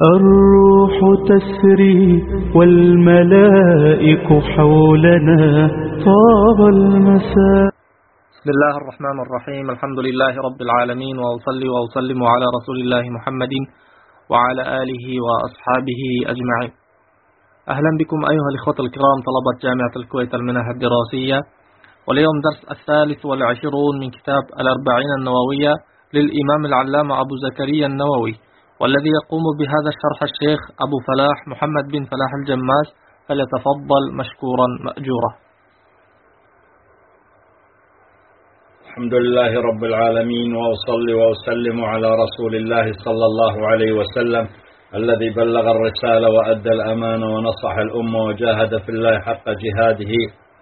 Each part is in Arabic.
الروح تسري والملائك حولنا طاب المساء. بسم الله الرحمن الرحيم. الحمد لله رب العالمين، وأصلي وأسلم على رسول الله محمد وعلى آله وأصحابه أجمعين. أهلا بكم أيها الإخوة الكرام طلبة جامعة الكويت المنح الدراسية، واليوم درس 23 من كتاب الأربعين النووية للإمام العلامة أبو زكريا النووي، والذي يقوم بهذا الشرح الشيخ أبو فلاح محمد بن فلاح الجماس، فليتفضل مشكورا مأجورا. الحمد لله رب العالمين، وأصلي وأسلم على رسول الله صلى الله عليه وسلم الذي بلغ الرسالة وأدى الأمانة ونصح الأمة وجاهد في الله حق جهاده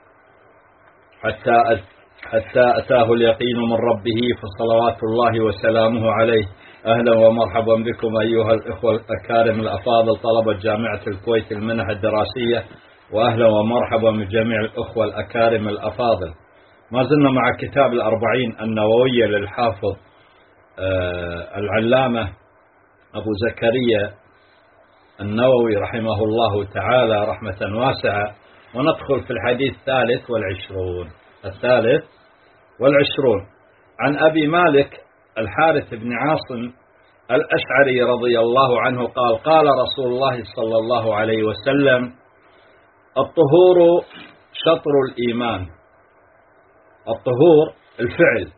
حتى أتاه اليقين من ربه، فصلوات الله وسلامه عليه. أهلا ومرحبا بكم أيها الإخوة الأكارم الأفاضل طلبة جامعة الكويت المنح الدراسية، وأهلا ومرحبا بجميع الإخوة الأكارم الأفاضل. ما زلنا مع كتاب الأربعين النووية للحافظ العلامة أبو زكريا النووي رحمه الله تعالى رحمة واسعة، وندخل في الحديث الثالث والعشرون عن أبي مالك الحارث بن عاصم الأشعري رضي الله عنه قال: قال رسول الله صلى الله عليه وسلم: الطهور شطر الإيمان. الطهور الفعل،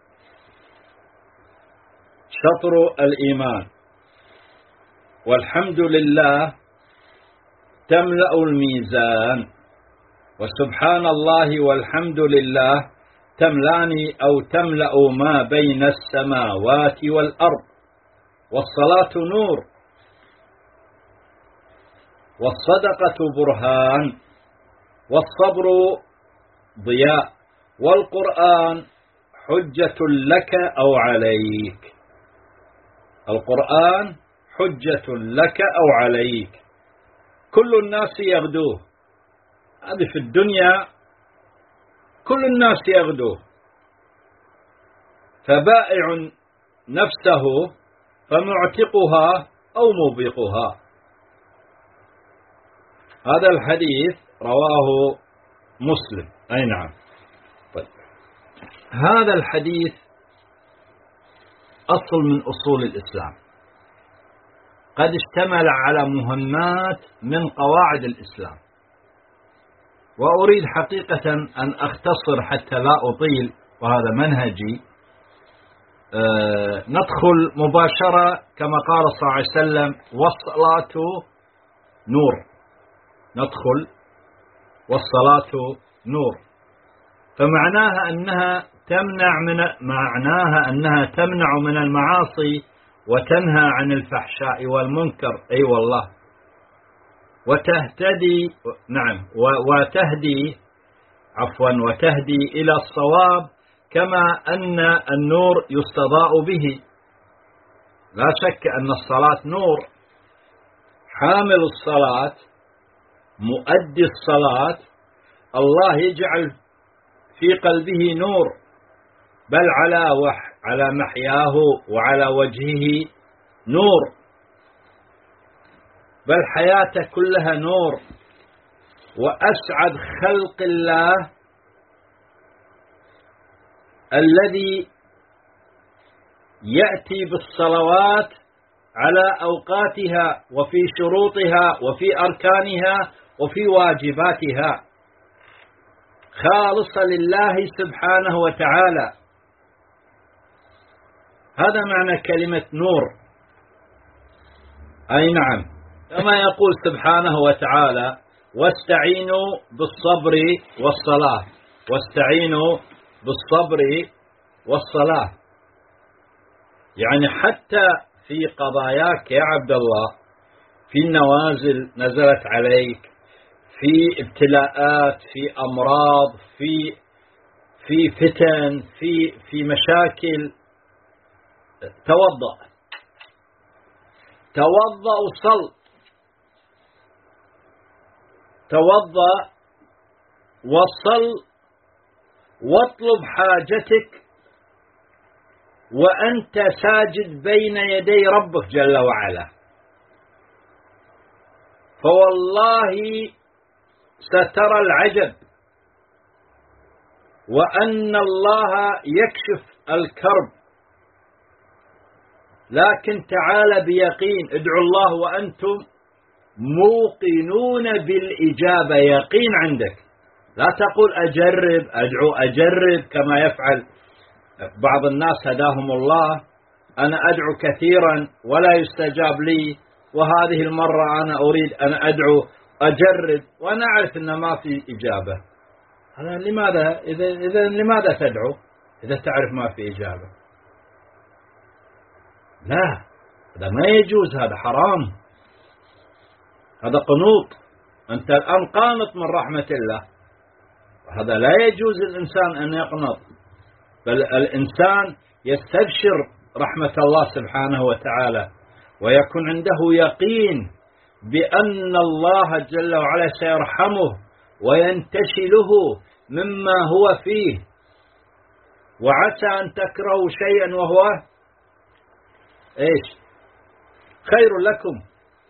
شطر الإيمان، والحمد لله تملأ الميزان، وسبحان الله والحمد لله تملأ أو تملأ ما بين السماوات والأرض، والصلاة نور، والصدقة برهان، والصبر ضياء، والقرآن حجة لك أو عليك. القرآن حجة لك أو عليك. كل الناس يغدوه، هذه في الدنيا كل الناس يغدوه، فبائع نفسه فمعتقها أو موبقها. هذا الحديث رواه مسلم. أي نعم. طيب. هذا الحديث أصل من أصول الإسلام، قد اشتمل على مهمات من قواعد الإسلام، وأريد حقيقة أن أختصر حتى لا أطيل، وهذا منهجي. ندخل مباشرة كما قال صلى الله عليه وسلم: والصلاة نور. ندخل والصلاة نور، فمعناها أنها تمنع من المعاصي وتنهى عن الفحشاء والمنكر. أي والله. وتهدي إلى الصواب، كما أن النور يستضاء به. لا شك أن الصلاة نور. حامل الصلاة، مؤدي الصلاة، الله يجعل في قلبه نور، بل على محياه وعلى وجهه نور، بل حياته كلها نور. وأسعد خلق الله الذي يأتي بالصلوات على أوقاتها وفي شروطها وفي أركانها وفي واجباتها، خالصة لله سبحانه وتعالى. هذا معنى كلمة نور. أي نعم. كما يقول سبحانه وتعالى: واستعينوا بالصبر والصلاة. واستعينوا بالصبر والصلاة، يعني حتى في قضاياك يا عبد الله، في النوازل نزلت عليك، في ابتلاءات، في أمراض، في فتن، في مشاكل، توضأ وصل. توضأ وصل واطلب حاجتك وأنت ساجد بين يدي ربك جل وعلا. فوالله سترى العجب، وأن الله يكشف الكرب. لكن تعال بيقين، ادعوا الله وأنتم موقنون بالإجابة، يقين عندك. لا تقول أجرب أدعو أجرب كما يفعل بعض الناس هداهم الله، أنا أدعو كثيرا ولا يستجاب لي، وهذه المرة أنا أريد أن أدعو أجرب وأنا أعرف أن ما في إجابة. أنا لماذا إذا لماذا تدعو إذا تعرف ما في إجابة؟ لا، هذا ما يجوز، هذا حرام، هذا قنوط. أنت الآن قانط من رحمة الله، وهذا لا يجوز الإنسان أن يقنط، بل الإنسان يستبشر رحمة الله سبحانه وتعالى، ويكون عنده يقين بأن الله جل وعلا سيرحمه وينتشله مما هو فيه. وعسى أن تكرهوا شيئا وهو إيش؟ خير لكم.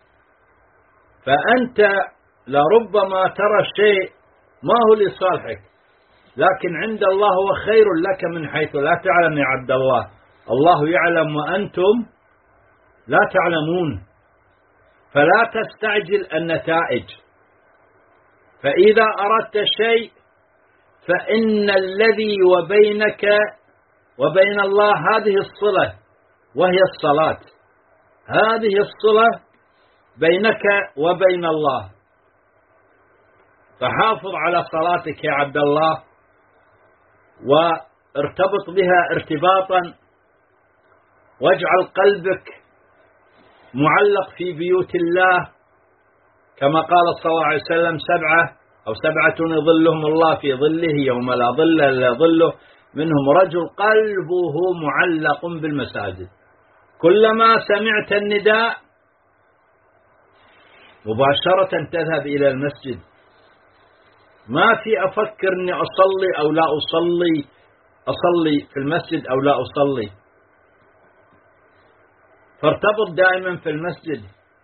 فأنت لربما ترى الشيء ما هو لصالحك، لكن عند الله هو خير لك من حيث لا تعلم يا عبد الله. الله يعلم وأنتم لا تعلمون، فلا تستعجل النتائج. فإذا أردت شيء فإن الذي وبينك وبين الله هذه الصلة، وهي الصلاة. هذه الصلة بينك وبين الله، فحافظ على صلاتك يا عبد الله، وارتبط بها ارتباطا، واجعل قلبك معلق في بيوت الله، كما قال صلى الله عليه وسلم: 7 يظلهم الله في ظله يوم لا ظل إلا ظله، منهم رجل قلبه معلق بالمساجد. كلما سمعت النداء مباشرة تذهب إلى المسجد، ما في أفكر أني أصلي أو لا أصلي في المسجد أو لا أصلي. فارتبط دائما في المسجد،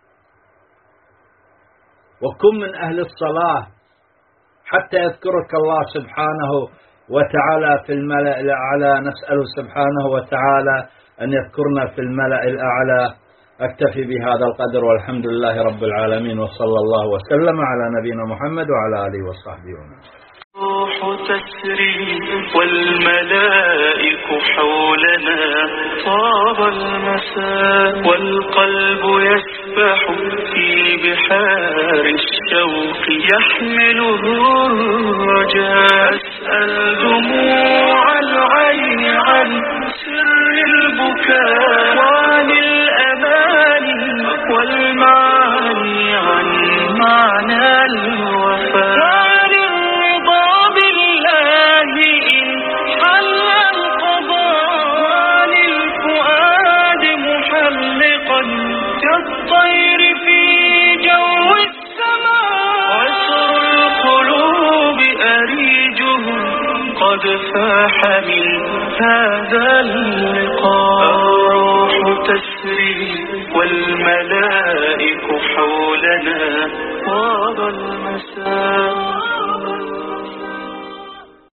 وكن من أهل الصلاة حتى يذكرك الله سبحانه وتعالى في الملأ الأعلى. نسأله سبحانه وتعالى أن يذكرنا في الملأ الأعلى. أكتفي بهذا القدر، والحمد لله رب العالمين، وصلى الله وسلم على نبينا محمد وعلى آله وصحبه وسلم. الروح تسري والملائك حولنا، طاب المساء والقلب يسبح في بحار الشوق، يحمله الرجاء. أسأل دموع العين عن سر البكاء، وعن الأماني والمعاني عن معنى الوفاء، كالطير في جو السماء. عسر القلوب أريجه قد فاح من هذا اللقاء. الروح تسري والملائك حولنا، طاب المساء.